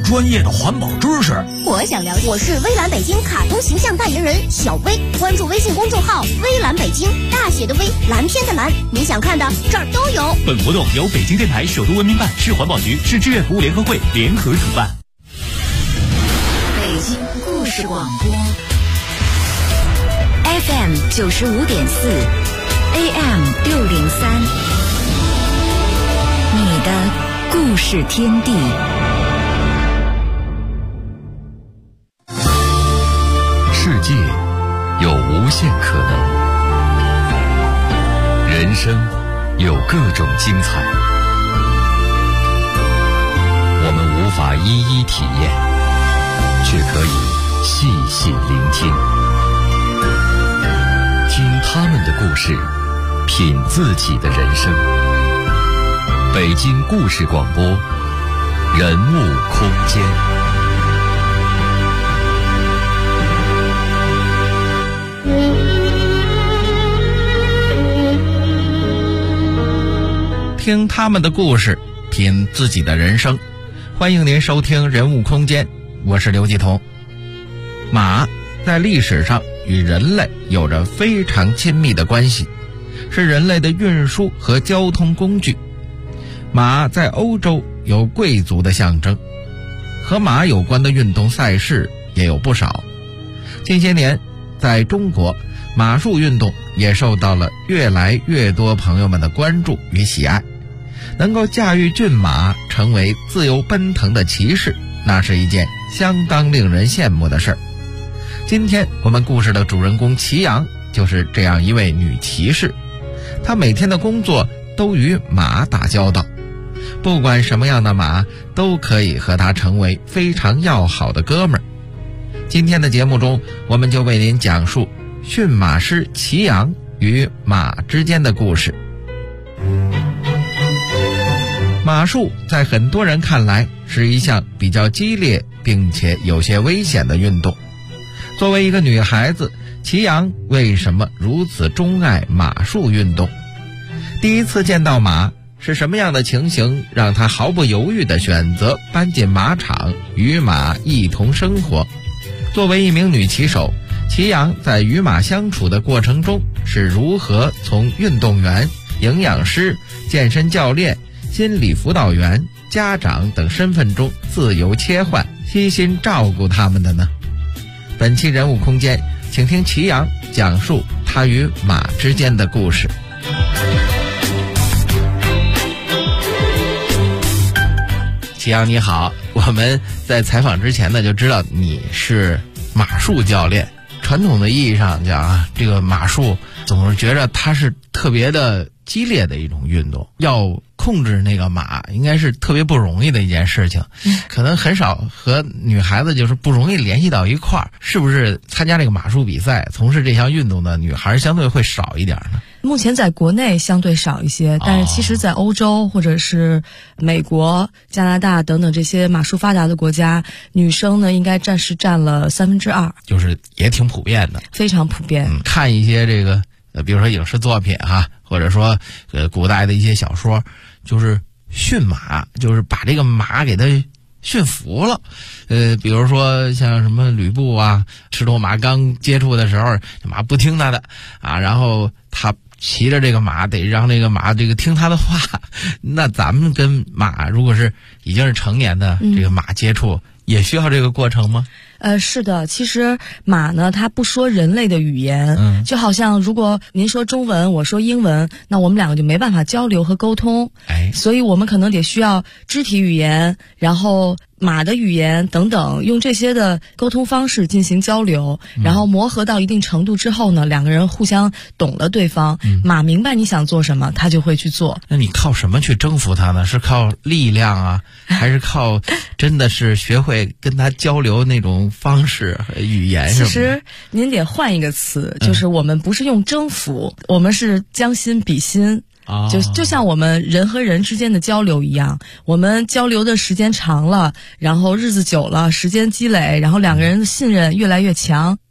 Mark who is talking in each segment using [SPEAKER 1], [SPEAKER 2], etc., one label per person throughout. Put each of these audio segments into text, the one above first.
[SPEAKER 1] 专业的环保知识。
[SPEAKER 2] 我想了解。我是微蓝北京卡通形象代言人小薇，关注微信公众号微蓝北京，大写的微，蓝天的蓝，你想看的这儿都有。
[SPEAKER 3] 本活动由北京电台首都文明办、市环保局、市志愿服务联合会联合主办。
[SPEAKER 4] 北京故事广播 FM 95.4 AM 603，你的故事天地。
[SPEAKER 5] 世界有无限可能，人生有各种精彩，我们无法一一体验，却可以细细聆听，听他们的故事，品自己的人生。北京故事广播，人物空间。
[SPEAKER 6] 听他们的故事，品自己的人生。欢迎您收听人物空间，我是刘继彤。马在历史上与人类有着非常亲密的关系，是人类的运输和交通工具。马在欧洲有贵族的象征，和马有关的运动赛事也有不少。近些年在中国，马术运动也受到了越来越多朋友们的关注与喜爱。能够驾驭骏马成为自由奔腾的骑士，那是一件相当令人羡慕的事儿。今天我们故事的主人公祁阳就是这样一位女骑士，她每天的工作都与马打交道，不管什么样的马都可以和她成为非常要好的哥们儿。今天的节目中，我们就为您讲述驯马师祁阳与马之间的故事。马术在很多人看来是一项比较激烈并且有些危险的运动。作为一个女孩子，祁阳为什么如此钟爱马术运动？第一次见到马是什么样的情形让她毫不犹豫地选择搬进马场与马一同生活？作为一名女骑手，祁阳在与马相处的过程中是如何从运动员、营养师、健身教练、心理辅导员、家长等身份中自由切换，悉心照顾他们的呢？本期人物空间，请听祁阳讲述他与马之间的故事。祁阳你好，我们在采访之前呢就知道你是马术教练。传统的意义上讲这个马术总是觉着它是特别的激烈的一种运动，要控制那个马应该是特别不容易的一件事情，可能很少和女孩子就是不容易联系到一块儿。是不是参加这个马术比赛从事这项运动的女孩相对会少一点呢？
[SPEAKER 7] 目前在国内相对少一些，但是其实在欧洲或者是美国、加拿大等等这些马术发达的国家，女生呢应该占了2/3，
[SPEAKER 6] 就是也挺普遍的，
[SPEAKER 7] 非常普遍。
[SPEAKER 6] 看一些这个比如说影视作品或者说古代的一些小说，就是驯马，就是把这个马给它驯服了。比如说像什么吕布赤驼马刚接触的时候，马不听他的然后他骑着这个马得让这个马这个听他的话。那咱们跟马如果是已经是成年的这个马接触，也需要这个过程吗？
[SPEAKER 7] 是的，其实马呢，它不说人类的语言，就好像如果您说中文，我说英文，那我们两个就没办法交流和沟通，所以我们可能得需要肢体语言，然后马的语言等等，用这些的沟通方式进行交流，然后磨合到一定程度之后呢，两个人互相懂了对方，马明白你想做什么，他就会去做。
[SPEAKER 6] 那你靠什么去征服他呢？是靠力量还是靠真的是学会跟他交流那种方式和语言？
[SPEAKER 7] 其实您得换一个词，就是我们不是用征服，我们是将心比心。就像我们人和人之间的交流一样，我们交流的时间长了，然后日子久了，时间积累，然后两个人的信任越来越强，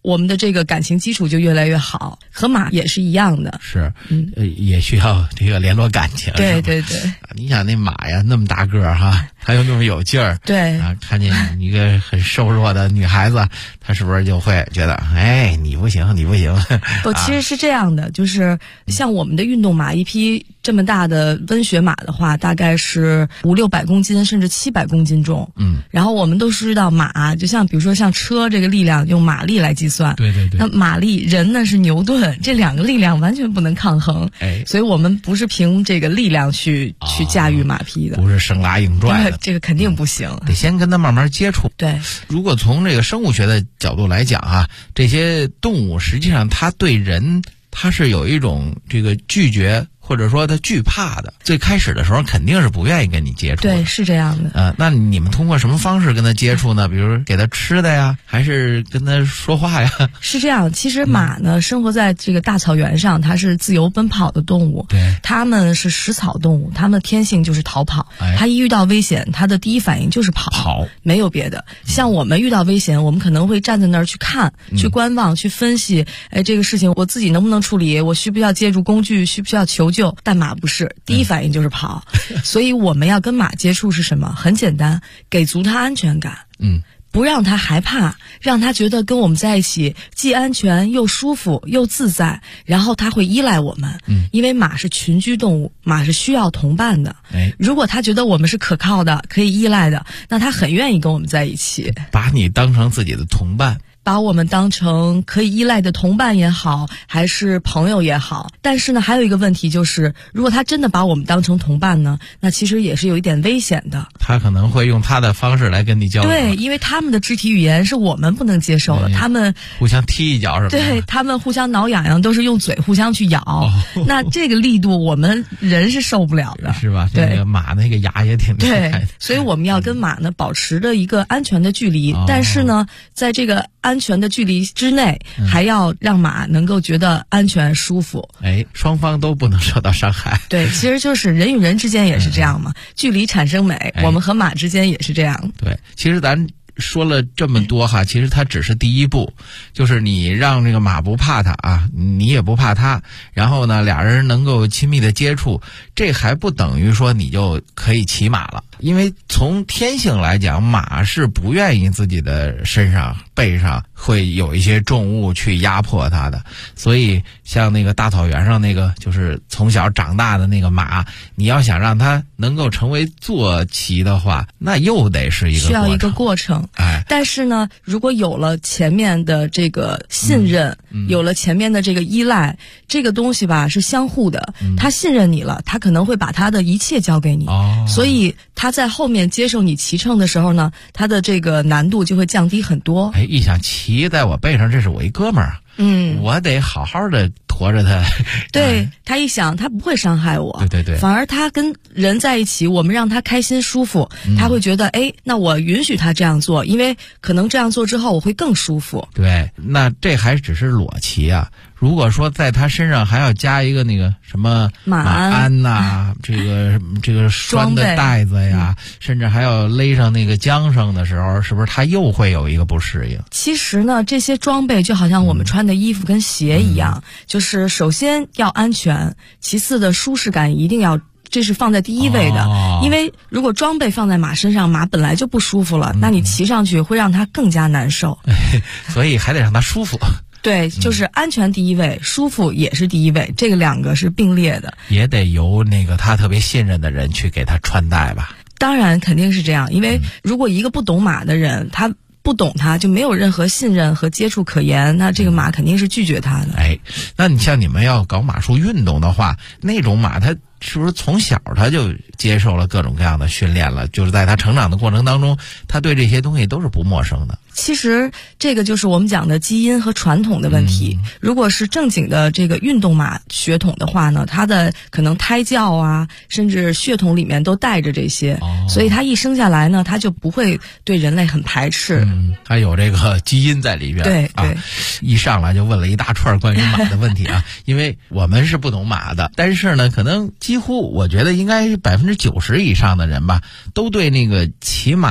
[SPEAKER 7] 我们的这个感情基础就越来越好。和马也是一样的，
[SPEAKER 6] 是，也需要这个联络感情。
[SPEAKER 7] 对对对，
[SPEAKER 6] 你想那马呀，那么大个儿哈，它又那么有劲儿，
[SPEAKER 7] 对
[SPEAKER 6] 啊，看见一个很瘦弱的女孩子，她是不是就会觉得，哎，你不行，你不行？
[SPEAKER 7] 不，其实是这样的，就是像我们的运动马，一匹这么大的温血马的话，大概是500-600公斤，甚至700公斤重。然后我们都知道马，就像比如说像车这个力量用马力来计算，
[SPEAKER 6] 对对对。
[SPEAKER 7] 那马力人呢是牛顿，这两个力量完全不能抗衡。所以我们不是凭这个力量去驾驭马匹的，
[SPEAKER 6] 不是生拉硬拽的，
[SPEAKER 7] 这个肯定不行，
[SPEAKER 6] 得先跟它慢慢接触。
[SPEAKER 7] 对，
[SPEAKER 6] 如果从这个生物学的角度来讲啊，这些动物实际上它对人，它是有一种这个拒绝或者说他惧怕的，最开始的时候肯定是不愿意跟你接触的。
[SPEAKER 7] 对，是这样的。
[SPEAKER 6] 那你们通过什么方式跟他接触呢？比如给他吃的呀，还是跟他说话呀？
[SPEAKER 7] 是这样，其实马呢，生活在这个大草原上，它是自由奔跑的动物。
[SPEAKER 6] 对，
[SPEAKER 7] 它们是食草动物，它们天性就是逃跑。它一遇到危险，它的第一反应就是跑，没有别的。像我们遇到危险，我们可能会站在那儿去看，去观望，去分析，这个事情我自己能不能处理，我需不需要借助工具，需不需要求救。但马不是，第一反应就是跑。所以我们要跟马接触是什么？很简单，给足它安全感。不让他害怕，让他觉得跟我们在一起既安全又舒服又自在，然后他会依赖我们。因为马是群居动物，马是需要同伴的。如果他觉得我们是可靠的，可以依赖的，那他很愿意跟我们在一起，
[SPEAKER 6] 把你当成自己的同伴。
[SPEAKER 7] 把我们当成可以依赖的同伴也好，还是朋友也好。但是呢，还有一个问题就是，如果他真的把我们当成同伴呢，那其实也是有一点危险的。
[SPEAKER 6] 他可能会用他的方式来跟你交流。
[SPEAKER 7] 对，因为他们的肢体语言是我们不能接受的，他们
[SPEAKER 6] 互相踢一脚什么的。
[SPEAKER 7] 对，他们互相挠痒痒，都是用嘴互相去咬。那这个力度我们人是受不了的，
[SPEAKER 6] 是吧？对，那个马那个牙也挺厉害的。
[SPEAKER 7] 对，所以我们要跟马呢保持着一个安全的距离，但是呢，在这个安全的距离之内，还要让马能够觉得安全舒服。
[SPEAKER 6] 双方都不能受到伤害。
[SPEAKER 7] 对，其实就是人与人之间也是这样嘛，距离产生美，我们和马之间也是这样。
[SPEAKER 6] 对，其实咱说了这么多哈，其实它只是第一步，就是你让这个马不怕它啊，你也不怕它，然后呢，俩人能够亲密的接触，这还不等于说你就可以骑马了。因为从天性来讲，马是不愿意自己的身上背上会有一些重物去压迫它的，所以像那个大草原上那个就是从小长大的那个马，你要想让它能够成为坐骑的话，那又得是一个需
[SPEAKER 7] 要一个过程。但是呢，如果有了前面的这个信任，有了前面的这个依赖，这个东西吧是相互的。他信任你了，他可能会把他的一切交给你，所以他在后面接受你骑乘的时候呢，他的这个难度就会降低很多。
[SPEAKER 6] 一想骑在我背上，这是我一哥们儿，我得好好的驮着他。
[SPEAKER 7] 对，他一想他不会伤害我，
[SPEAKER 6] 对，
[SPEAKER 7] 反而他跟人在一起，我们让他开心舒服，他会觉得那我允许他这样做，因为可能这样做之后我会更舒服。
[SPEAKER 6] 对，那这还只是裸骑啊。如果说在他身上还要加一个那个什么马鞍呐，这个拴的带子呀，甚至还要勒上那个缰绳的时候，是不是他又会有一个不适应？
[SPEAKER 7] 其实呢，这些装备就好像我们穿的衣服跟鞋一样，就是首先要安全，其次的舒适感一定要。这是放在第一位的，因为如果装备放在马身上，马本来就不舒服了，那你骑上去会让它更加难受，
[SPEAKER 6] 所以还得让它舒服。
[SPEAKER 7] 对，就是安全第一位，舒服也是第一位，这个两个是并列的。
[SPEAKER 6] 也得由那个他特别信任的人去给他穿戴吧。
[SPEAKER 7] 当然肯定是这样，因为如果一个不懂马的人，他不懂他，就没有任何信任和接触可言，那这个马肯定是拒绝他的。
[SPEAKER 6] 那你像你们要搞马术运动的话，那种马它是不是从小他就接受了各种各样的训练了？就是在他成长的过程当中，他对这些东西都是不陌生的。
[SPEAKER 7] 其实这个就是我们讲的基因和传统的问题。如果是正经的这个运动马血统的话呢，它的可能胎教啊，甚至血统里面都带着这些，所以它一生下来呢，它就不会对人类很排斥。
[SPEAKER 6] 它有这个基因在里边。
[SPEAKER 7] 对，
[SPEAKER 6] 一上来就问了一大串关于马的问题啊，因为我们是不懂马的，但是呢，可能几乎我觉得应该是90%以上的人吧，都对那个骑马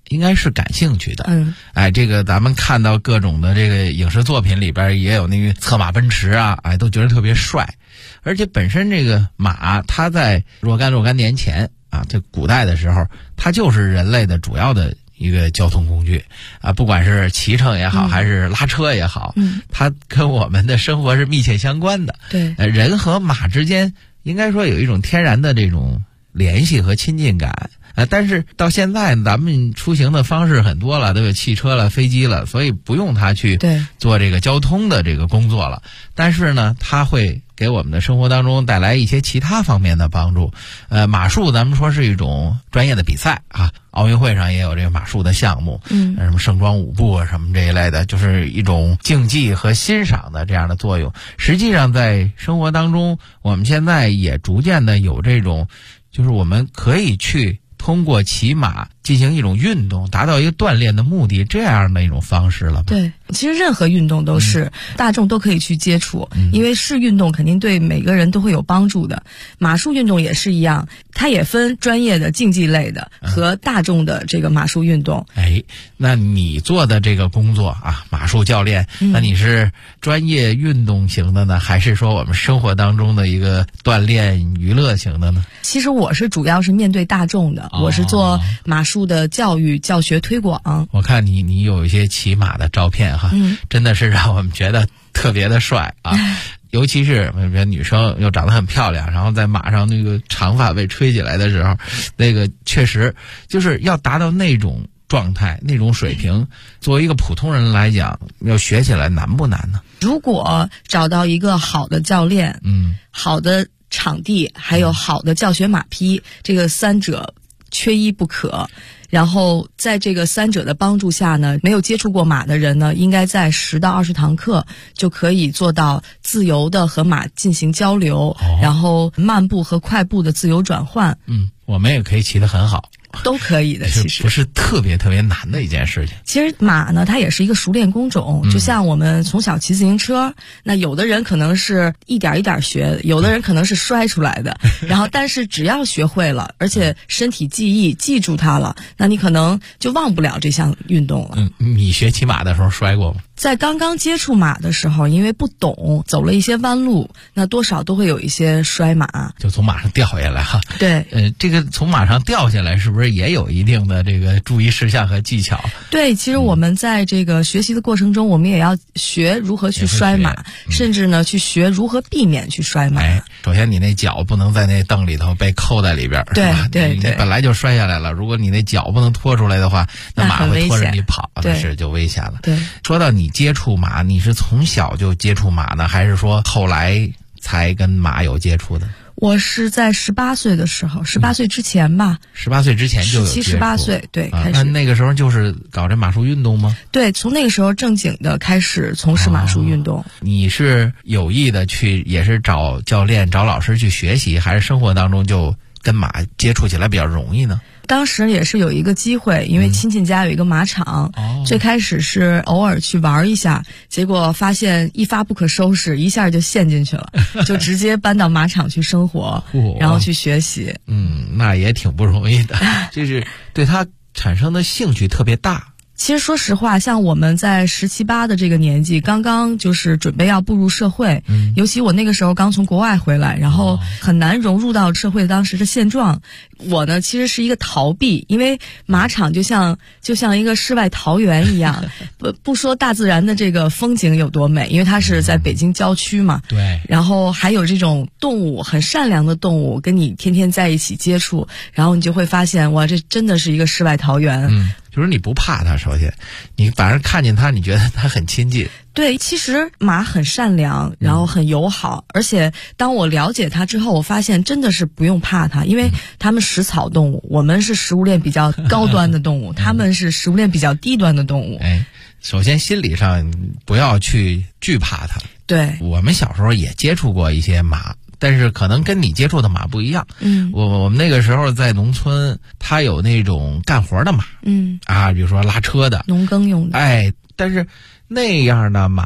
[SPEAKER 6] 应该是感兴趣的。这个咱们看到各种的这个影视作品里边也有那个策马奔驰啊，都觉得特别帅。而且本身这个马，它在若干年前啊，这古代的时候，它就是人类的主要的一个交通工具啊，不管是骑乘也好，还是拉车也好，它跟我们的生活是密切相关的。
[SPEAKER 7] 对，
[SPEAKER 6] 人和马之间应该说有一种天然的这种联系和亲近感。但是到现在咱们出行的方式很多了，都有汽车了、飞机了，所以不用它去做这个交通的这个工作了。但是呢，它会给我们的生活当中带来一些其他方面的帮助。马术咱们说是一种专业的比赛啊，奥运会上也有这个马术的项目，什么盛装舞步啊什么这一类的，就是一种竞技和欣赏的这样的作用。实际上在生活当中，我们现在也逐渐的有这种，就是我们可以去通过骑马进行一种运动，达到一个锻炼的目的，这样的一种方式了吧？
[SPEAKER 7] 对，其实任何运动都是大众都可以去接触，因为是运动肯定对每个人都会有帮助的。马术运动也是一样，它也分专业的竞技类的和大众的这个马术运动。
[SPEAKER 6] 那你做的这个工作啊，马术教练，那你是专业运动型的呢，还是说我们生活当中的一个锻炼娱乐型的呢？
[SPEAKER 7] 其实我是主要是面对大众的，我是做马术的教育、教学推广。
[SPEAKER 6] 我看你有一些骑马的照片哈，真的是让我们觉得特别的帅啊。尤其是女生又长得很漂亮，然后在马上那个长发被吹起来的时候，那个确实就是要达到那种状态、那种水平，作为一个普通人来讲，要学起来难不难呢？
[SPEAKER 7] 如果找到一个好的教练，好的场地，还有好的教学马匹，这个三者缺一不可。然后在这个三者的帮助下呢，没有接触过马的人呢，应该在10到20堂课就可以做到自由的和马进行交流，然后慢步和快步的自由转换。
[SPEAKER 6] 我们也可以骑得很好。
[SPEAKER 7] 都可以的，其实
[SPEAKER 6] 不是特别难的一件事情。
[SPEAKER 7] 其实马呢，它也是一个熟练工种，就像我们从小骑自行车，那有的人可能是一点一点学，有的人可能是摔出来的，然后但是只要学会了，而且身体记住它了，那你可能就忘不了这项运动了。
[SPEAKER 6] 你学骑马的时候摔过吗？
[SPEAKER 7] 在刚刚接触马的时候，因为不懂，走了一些弯路，那多少都会有一些摔马，
[SPEAKER 6] 就从马上掉下来哈。
[SPEAKER 7] 对，
[SPEAKER 6] 这个从马上掉下来是不是也有一定的这个注意事项和技巧？
[SPEAKER 7] 对，其实我们在这个学习的过程中，我们也要学如何去摔马，甚至呢去学如何避免去摔马。
[SPEAKER 6] 首先你那脚不能在那凳里头被扣在里边，
[SPEAKER 7] 对对对，
[SPEAKER 6] 你本来就摔下来了，如果你那脚不能拖出来的话，那马会拖着你跑，那是就危险了。
[SPEAKER 7] 对，
[SPEAKER 6] 说到你接触马，你是从小就接触马呢，还是说后来才跟马有接触的？
[SPEAKER 7] 我是在18岁的时候，18岁之前吧。
[SPEAKER 6] 18岁之前就有接触。
[SPEAKER 7] 17、18岁，对，开始。
[SPEAKER 6] 那个时候就是搞这马术运动吗？
[SPEAKER 7] 对，从那个时候正经的开始从事马术运动。
[SPEAKER 6] 你是有意的去，也是找教练、找老师去学习，还是生活当中就跟马接触起来比较容易呢？
[SPEAKER 7] 当时也是有一个机会，因为亲戚家有一个马场，最开始是偶尔去玩一下，结果发现一发不可收拾，一下就陷进去了，就直接搬到马场去生活，然后去学习。
[SPEAKER 6] 那也挺不容易的，就是对他产生的兴趣特别大。
[SPEAKER 7] 其实说实话，像我们在17、18的这个年纪，刚刚就是准备要步入社会，尤其我那个时候刚从国外回来，然后很难融入到社会当时的现状。我呢，其实是一个逃避，因为马场就像一个世外桃源一样，不说大自然的这个风景有多美，因为它是在北京郊区嘛。
[SPEAKER 6] 对。
[SPEAKER 7] 然后还有这种动物，很善良的动物，跟你天天在一起接触，然后你就会发现，哇，这真的是一个世外桃源。
[SPEAKER 6] 就是你不怕它，首先，你反正看见它，你觉得它很亲近。
[SPEAKER 7] 对，其实马很善良，然后很友好，而且当我了解它之后，我发现真的是不用怕它，因为它们食草动物，我们是食物链比较高端的动物，它们是食物链比较低端的动物。
[SPEAKER 6] 首先心理上不要去惧怕它。
[SPEAKER 7] 对，
[SPEAKER 6] 我们小时候也接触过一些马。但是可能跟你接触的马不一样。我们那个时候在农村，它有那种干活的马。比如说拉车的，
[SPEAKER 7] 农耕用的。
[SPEAKER 6] 但是那样的马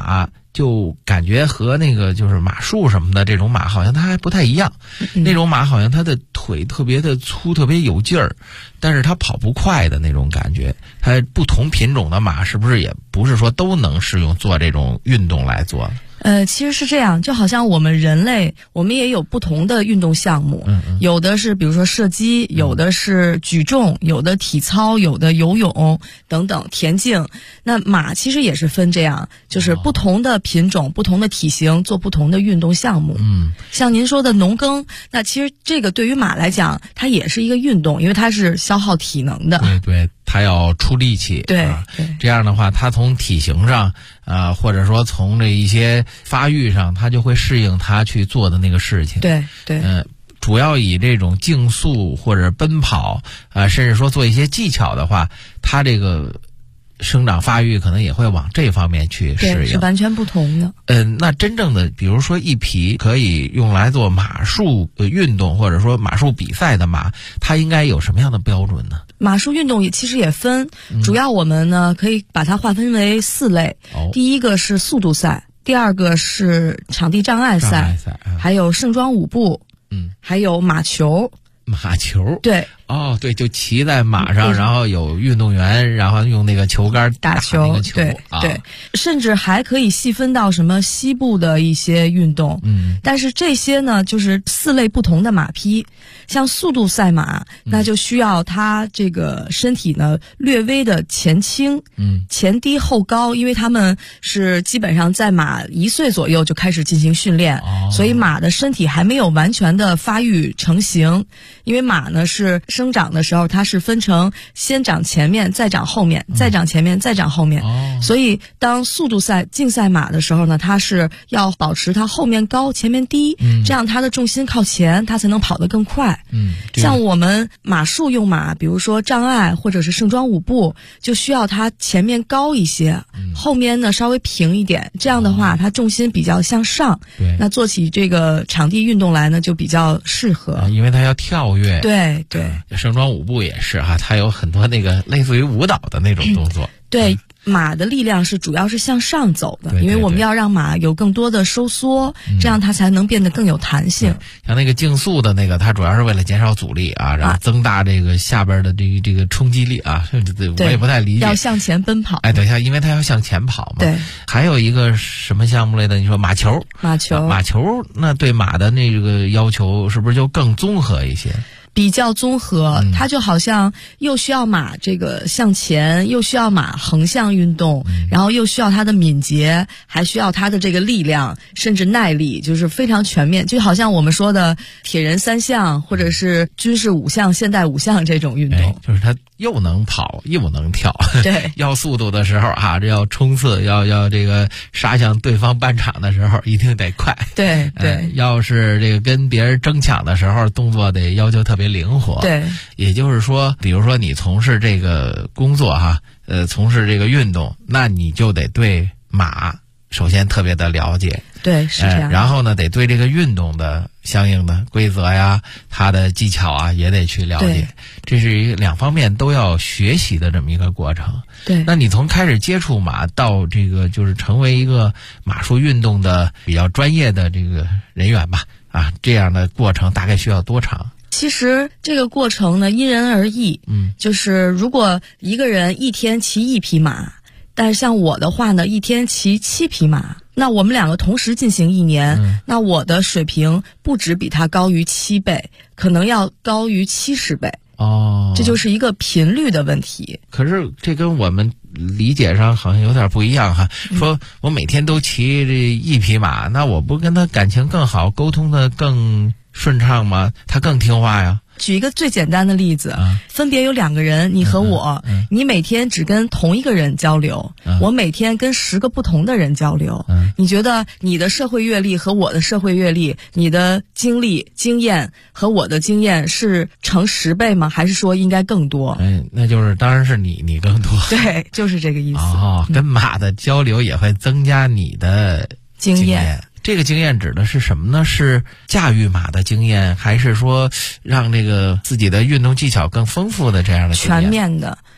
[SPEAKER 6] 就感觉和那个就是马术什么的这种马好像它还不太一样。那种马好像它的腿特别的粗，特别有劲儿，但是它跑不快的那种感觉。它不同品种的马是不是也不是说都能适用做这种运动来做？
[SPEAKER 7] 其实是这样，就好像我们人类，我们也有不同的运动项目，有的是比如说射击，有的是举重，有的体操，有的游泳等等，田径。那马其实也是分这样，就是不同的品种、不同的体型做不同的运动项目。像您说的农耕，那其实这个对于马来讲，它也是一个运动，因为它是消耗体能的。
[SPEAKER 6] 对，它要出力气。
[SPEAKER 7] 对，
[SPEAKER 6] 这样的话，它从体型上或者说从这一些发育上，它就会适应它去做的那个事情。
[SPEAKER 7] 对，
[SPEAKER 6] 主要以这种竞速或者奔跑甚至说做一些技巧的话，它这个生长发育可能也会往这方面去适应。
[SPEAKER 7] 对，是完全不同的。
[SPEAKER 6] 那真正的比如说一匹可以用来做马术运动或者说马术比赛的马，它应该有什么样的标准呢？
[SPEAKER 7] 马术运动其实也分，主要我们呢可以把它划分为4类。第一个是速度赛，第二个是场地障碍赛，还有盛装舞步，还有马球。
[SPEAKER 6] 马球，
[SPEAKER 7] 对，
[SPEAKER 6] 对，就骑在马上，然后有运动员，然后用那个球杆打
[SPEAKER 7] 球，
[SPEAKER 6] 那个球，
[SPEAKER 7] 对，甚至还可以细分到什么膝部的一些运动。但是这些呢，就是4类不同的马匹。像速度赛马，那就需要它这个身体呢略微的前倾，前低后高，因为他们是基本上在马1岁左右就开始进行训练，所以马的身体还没有完全的发育成型。因为马呢是生长的时候，它是分成先长前面，再长后面，再长前面，再长后面。所以当速度赛竞赛马的时候呢，它是要保持它后面高，前面低，这样它的重心靠前，它才能跑得更快。像我们马术用马，比如说障碍或者是盛装舞步，就需要它前面高一些，后面呢稍微平一点，这样的话它重心比较向上。那做起这个场地运动来呢就比较适合，
[SPEAKER 6] 因为它要跳跃。
[SPEAKER 7] 对，
[SPEAKER 6] 盛装舞步也是它有很多那个类似于舞蹈的那种动作。
[SPEAKER 7] 对，马的力量是主要是向上走的，因为我们要让马有更多的收缩，这样它才能变得更有弹性。
[SPEAKER 6] 像那个竞速的那个，它主要是为了减少阻力然后增大这个下边的这个冲击力我也不太理解。
[SPEAKER 7] 要向前奔跑。
[SPEAKER 6] 等一下，因为它要向前跑嘛。
[SPEAKER 7] 对。还
[SPEAKER 6] 有一个什么项目来的？你说马球。马球那对马的那个要求是不是就更综合一些？
[SPEAKER 7] 比较综合，它就好像又需要马这个向前，又需要马横向运动，然后又需要它的敏捷，还需要它的这个力量，甚至耐力，就是非常全面。就好像我们说的铁人3项，或者是军事5项、现代5项这种运动，
[SPEAKER 6] 就是它又能跑又能跳。
[SPEAKER 7] 对，
[SPEAKER 6] 要速度的时候这要冲刺，要这个杀向对方半场的时候一定得快。
[SPEAKER 7] 对，
[SPEAKER 6] 要是这个跟别人争抢的时候，动作得要求特别灵活。
[SPEAKER 7] 对，
[SPEAKER 6] 也就是说，比如说你从事这个工作从事这个运动，那你就得对马首先特别的了解。
[SPEAKER 7] 对，是这样。
[SPEAKER 6] 然后呢，得对这个运动的相应的规则它的技巧也得去了解。这是2方面都要学习的这么一个过程。
[SPEAKER 7] 对。
[SPEAKER 6] 那你从开始接触马到这个就是成为一个马术运动的比较专业的这个人员吧，这样的过程大概需要多长？
[SPEAKER 7] 其实这个过程呢因人而异。就是如果一个人一天骑1匹马，但是像我的话呢，一天骑7匹马，那我们2个同时进行1年，那我的水平不止比他高于7倍，可能要高于70倍。这就是一个频率的问题。
[SPEAKER 6] 可是这跟我们理解上好像有点不一样说我每天都骑这1匹马，那我不跟他感情更好，沟通的更顺畅吗？他更听话呀。
[SPEAKER 7] 举一个最简单的例子，分别有2个人，你和我，你每天只跟同一个人交流，我每天跟10个不同的人交流。你觉得你的社会阅历和我的社会阅历，你的经历经验和我的经验是成10倍吗？还是说应该更多？
[SPEAKER 6] 那就是当然是你更多。
[SPEAKER 7] 对，就是这个意思。
[SPEAKER 6] 跟马的交流也会增加你的经验。这个经验指的是什么呢？是驾驭马的经验，还是说让这个自己的运动技巧更丰富的这样的经验？
[SPEAKER 7] 全面的。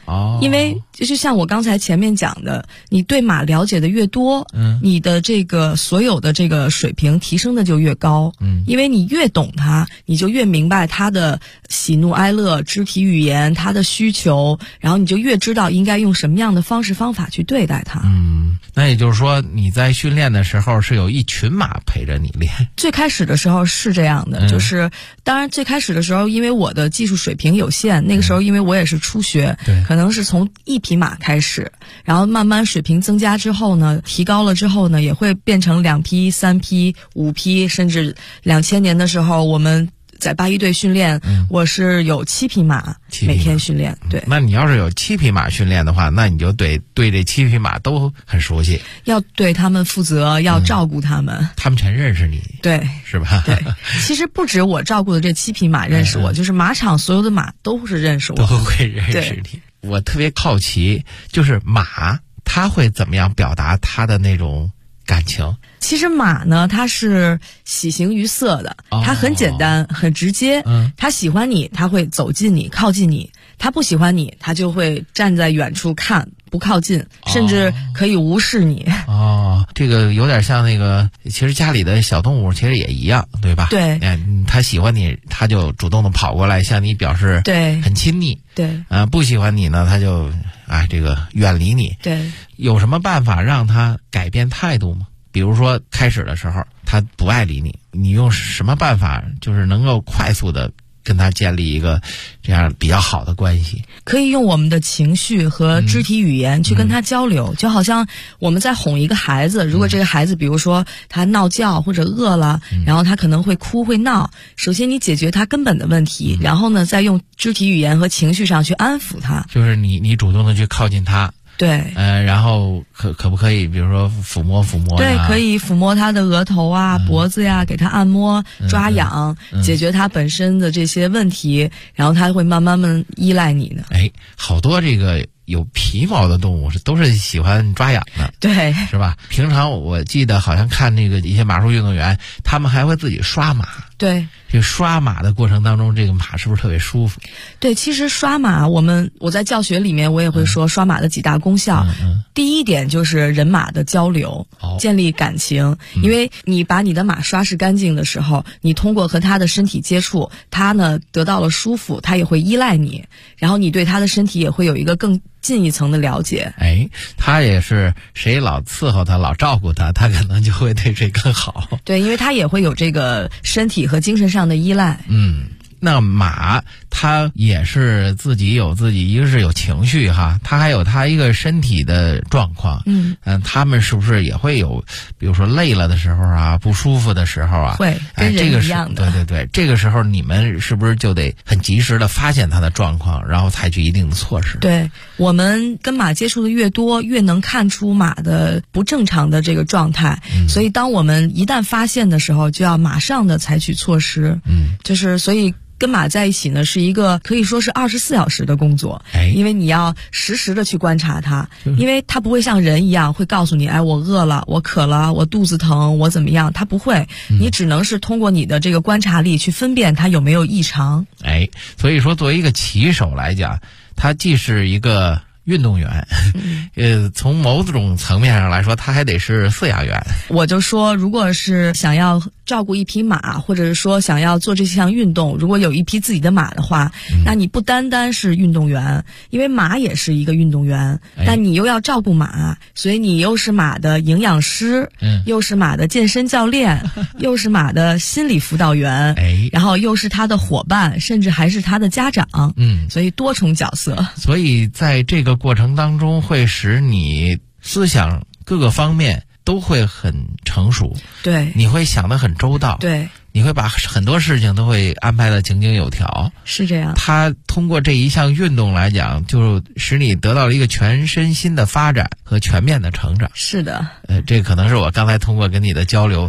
[SPEAKER 7] 因为就像我刚才前面讲的，你对马了解的越多，你的这个所有的这个水平提升的就越高，因为你越懂它，你就越明白它的喜怒哀乐、肢体语言、它的需求，然后你就越知道应该用什么样的方式方法去对待它。
[SPEAKER 6] 那也就是说你在训练的时候是有一群马陪着你练？
[SPEAKER 7] 最开始的时候是这样的，就是当然最开始的时候因为我的技术水平有限，那个时候因为我也是初学，可能是从1匹马开始，然后慢慢水平增加之后呢，提高了之后呢，也会变成2匹、3匹、5匹，甚至2000年的时候我们在8一队训练，我是有7匹马每天训练。对，
[SPEAKER 6] 那你要是有7匹马训练的话，那你就对这7匹马都很熟悉，
[SPEAKER 7] 要对他们负责，要照顾他们，
[SPEAKER 6] 他们全认识你，
[SPEAKER 7] 对，
[SPEAKER 6] 是吧？
[SPEAKER 7] 对，其实不止我照顾的这7匹马认识我，就是马场所有的马都是认识我，
[SPEAKER 6] 都会认识你。我特别好奇，就是马它会怎么样表达它的那种感情？
[SPEAKER 7] 其实马呢，它是喜形于色的，它很简单，很直接。它喜欢你，它会走近你，靠近你；它不喜欢你，它就会站在远处看，不靠近，甚至可以无视你。
[SPEAKER 6] 这个有点像那个，其实家里的小动物其实也一样，对吧？
[SPEAKER 7] 对，
[SPEAKER 6] 它喜欢你，它就主动的跑过来向你表示很亲昵。
[SPEAKER 7] 对，
[SPEAKER 6] 不喜欢你呢，它就这个远离你。
[SPEAKER 7] 对，
[SPEAKER 6] 有什么办法让它改变态度吗？比如说开始的时候他不爱理你，你用什么办法就是能够快速的跟他建立一个这样比较好的关系？
[SPEAKER 7] 可以用我们的情绪和肢体语言去跟他交流，就好像我们在哄一个孩子，如果这个孩子比如说他闹觉或者饿了，然后他可能会哭会闹，首先你解决他根本的问题，然后呢再用肢体语言和情绪上去安抚他，
[SPEAKER 6] 就是你主动的去靠近他。
[SPEAKER 7] 对，
[SPEAKER 6] 然后可不可以，比如说抚摸？
[SPEAKER 7] 对，可以抚摸他的额头啊、脖子呀，给他按摩、抓痒，解决他本身的这些问题，然后他会慢慢依赖你的。
[SPEAKER 6] 好多这个有皮毛的动物都是喜欢抓痒的，
[SPEAKER 7] 对，
[SPEAKER 6] 是吧？平常我记得好像看那个一些马术运动员，他们还会自己刷马。
[SPEAKER 7] 对，
[SPEAKER 6] 这刷马的过程当中，这个马是不是特别舒服？
[SPEAKER 7] 对，其实刷马，我在教学里面我也会说刷马的几大功效。第一点就是人马的交流，建立感情。因为你把你的马刷拭干净的时候，你通过和它的身体接触，它呢得到了舒服，它也会依赖你，然后你对它的身体也会有一个更进一层的了解。
[SPEAKER 6] 他也是谁老伺候他，老照顾他，他可能就会对谁更好。
[SPEAKER 7] 对，因为他也会有这个身体和精神上的依赖。
[SPEAKER 6] 那马它也是自己一个是有情绪哈，它还有它一个身体的状况。他们是不是也会有，比如说累了的时候啊，不舒服的时候啊？
[SPEAKER 7] 会，跟人一样的。
[SPEAKER 6] 对，这个时候你们是不是就得很及时的发现它的状况，然后采取一定的措施？
[SPEAKER 7] 对，我们跟马接触的越多，越能看出马的不正常的这个状态。所以当我们一旦发现的时候，就要马上的采取措施。就是所以跟马在一起呢，是一个可以说是24小时的工作。因为你要实时的去观察它，因为它不会像人一样会告诉你，我饿了，我渴了，我肚子疼，我怎么样，它不会。你只能是通过你的这个观察力去分辨它有没有异常。
[SPEAKER 6] 所以说作为一个骑手来讲，他既是一个运动员，从某种层面上来说，他还得是饲养员。
[SPEAKER 7] 我就说，如果是想要照顾一匹马，或者是说想要做这项运动，如果有一匹自己的马的话，那你不单单是运动员，因为马也是一个运动员，但你又要照顾马，所以你又是马的营养师，又是马的健身教练，又是马的心理辅导员，然后又是他的伙伴，甚至还是他的家长。所以多重角色。
[SPEAKER 6] 所以在这个过程当中，会使你思想各个方面都会很成熟。
[SPEAKER 7] 对，
[SPEAKER 6] 你会想得很周到。
[SPEAKER 7] 对，
[SPEAKER 6] 你会把很多事情都会安排得井井有条。
[SPEAKER 7] 是这样。
[SPEAKER 6] 他通过这一项运动来讲，就使你得到了一个全身心的发展和全面的成长。
[SPEAKER 7] 是的。
[SPEAKER 6] 这可能是我刚才通过跟你的交流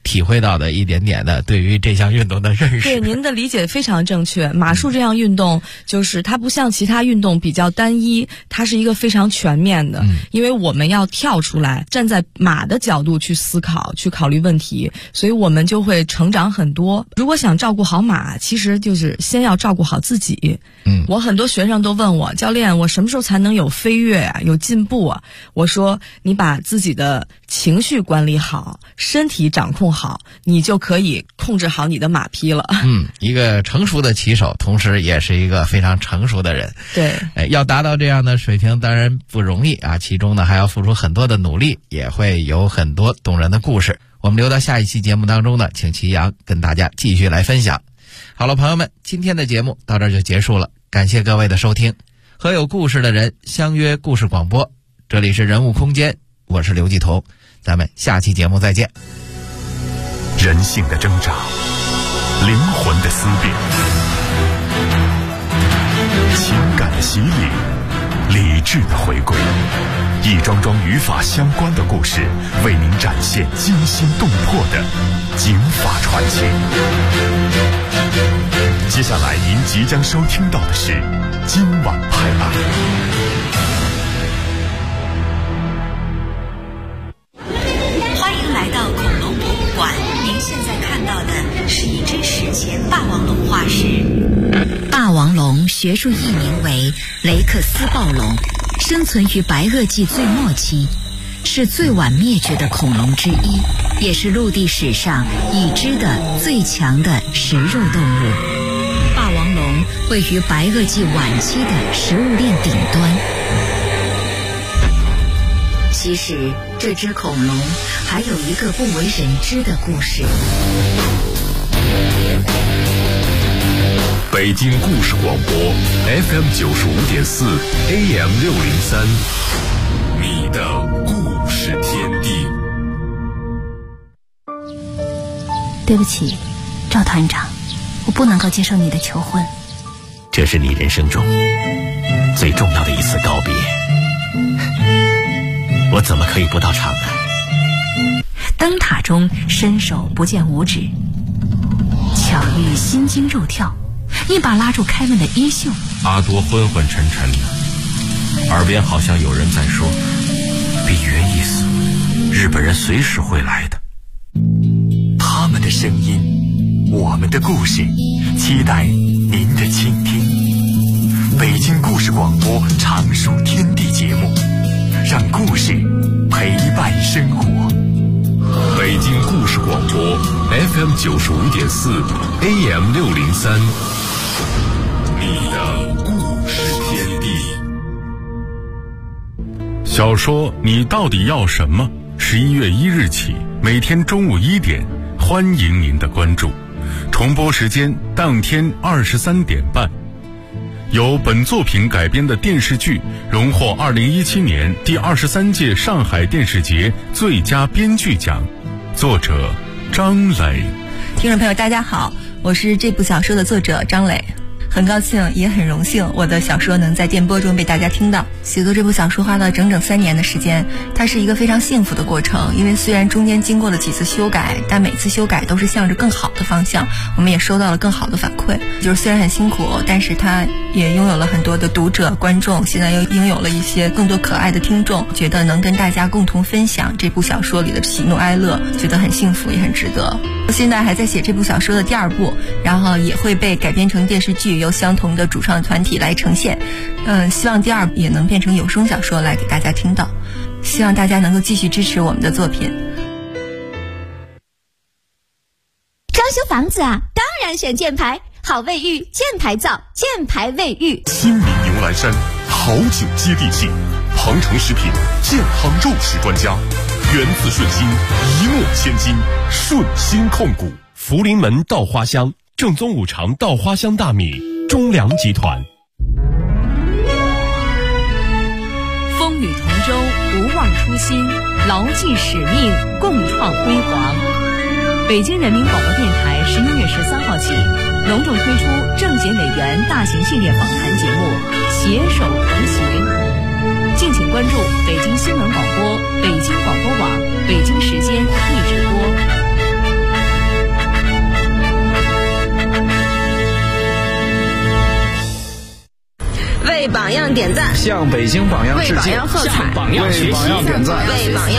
[SPEAKER 6] 体会到的一点点的对于这项运动的认识。
[SPEAKER 7] 对，您的理解非常正确。马术这项运动就是它不像其他运动比较单一，它是一个非常全面的，因为我们要跳出来站在马的角度去思考，去考虑问题，所以我们就会成长很多。如果想照顾好马，其实就是先要照顾好自己。我很多学生都问我，教练，我什么时候才能有飞跃啊，有进步啊？我说，你把自己的情绪管理好，身体掌控好，你就可以控制好你的马匹了。
[SPEAKER 6] 一个成熟的骑手，同时也是一个非常成熟的人。
[SPEAKER 7] 对，
[SPEAKER 6] 要达到这样的水平当然不容易啊，其中呢还要付出很多的努力，也会有很多动人的故事。我们留到下一期节目当中呢，请祁阳跟大家继续来分享。好了，朋友们，今天的节目到这儿就结束了，感谢各位的收听。和有故事的人相约故事广播，这里是人物空间，我是刘继彤，咱们下期节目再见。
[SPEAKER 3] 人性的挣扎，灵魂的思辨，情感的洗礼，理智的回归，一桩桩与法相关的故事，为您展现惊心动魄的警法传奇。接下来您即将收听到的是今晚拍案。
[SPEAKER 4] 欢迎来到恐龙博物馆，您现在看到的是一只史前霸王龙化石。霸王龙学术译名为雷克斯暴龙，生存于白垩纪最末期，是最晚灭绝的恐龙之一，也是陆地史上已知的最强的食肉动物。霸王龙位于白垩纪晚期的食物链顶端。其实这只恐龙还有一个不为人知的故事。
[SPEAKER 3] 北京故事广播 FM 95.4 AM 603，你的故事天地。
[SPEAKER 1] 对不起，赵团长，我不能够接受你的求婚。
[SPEAKER 8] 这是你人生中最重要的一次告别，我怎么可以不到场呢？
[SPEAKER 1] 灯塔中伸手不见五指，巧遇心惊肉跳，一把拉住开门的衣袖。
[SPEAKER 9] 阿多昏昏沉沉的，耳边好像有人在说：比约意思，日本人随时会来的。
[SPEAKER 3] 他们的声音，我们的故事，期待您的倾听。北京故事广播常书天地节目，让故事陪伴生活。北京故事广播 FM 95.4 AM 603，你的故事天地。小说你到底要什么？11月1日起，每天中午1点，欢迎您的关注。重播时间当天23点半。由本作品改编的电视剧荣获2017年第23届上海电视节最佳编剧奖，作者张磊。
[SPEAKER 10] 听众朋友大家好，我是这部小说的作者张磊，很高兴也很荣幸我的小说能在电波中被大家听到。写作这部小说花了整整3年的时间，它是一个非常幸福的过程，因为虽然中间经过了几次修改，但每次修改都是向着更好的方向，我们也收到了更好的反馈。就是虽然很辛苦，但是它也拥有了很多的读者观众，现在又拥有了一些更多可爱的听众，觉得能跟大家共同分享这部小说里的喜怒哀乐，觉得很幸福也很值得。现在还在写这部小说的第2部，然后也会被改编成电视剧，由相同的主创团体来呈现。希望第2部也能变成有声小说来给大家听到，希望大家能够继续支持我们的作品。
[SPEAKER 2] 装修房子啊，当然选建牌，好卫浴建牌造，建牌卫浴。
[SPEAKER 3] 新民牛栏山，好酒接地气，鹏程食品健康肉食专家，源自顺心，一诺千金，顺心控股。福临门稻花香，正宗五常稻花香大米，中粮集团。
[SPEAKER 4] 风雨同舟，不忘初心，牢记使命，共创辉煌。北京人民广播电台11月13号起隆重推出政协委员大型系列访谈节目《携手同行》，敬请关注北京新闻广播、北京广播网、北京时间易直播。
[SPEAKER 11] 榜样点赞，
[SPEAKER 12] 向北京榜样致敬，
[SPEAKER 11] 为榜样喝彩，
[SPEAKER 12] 为榜样点赞，
[SPEAKER 11] 为榜样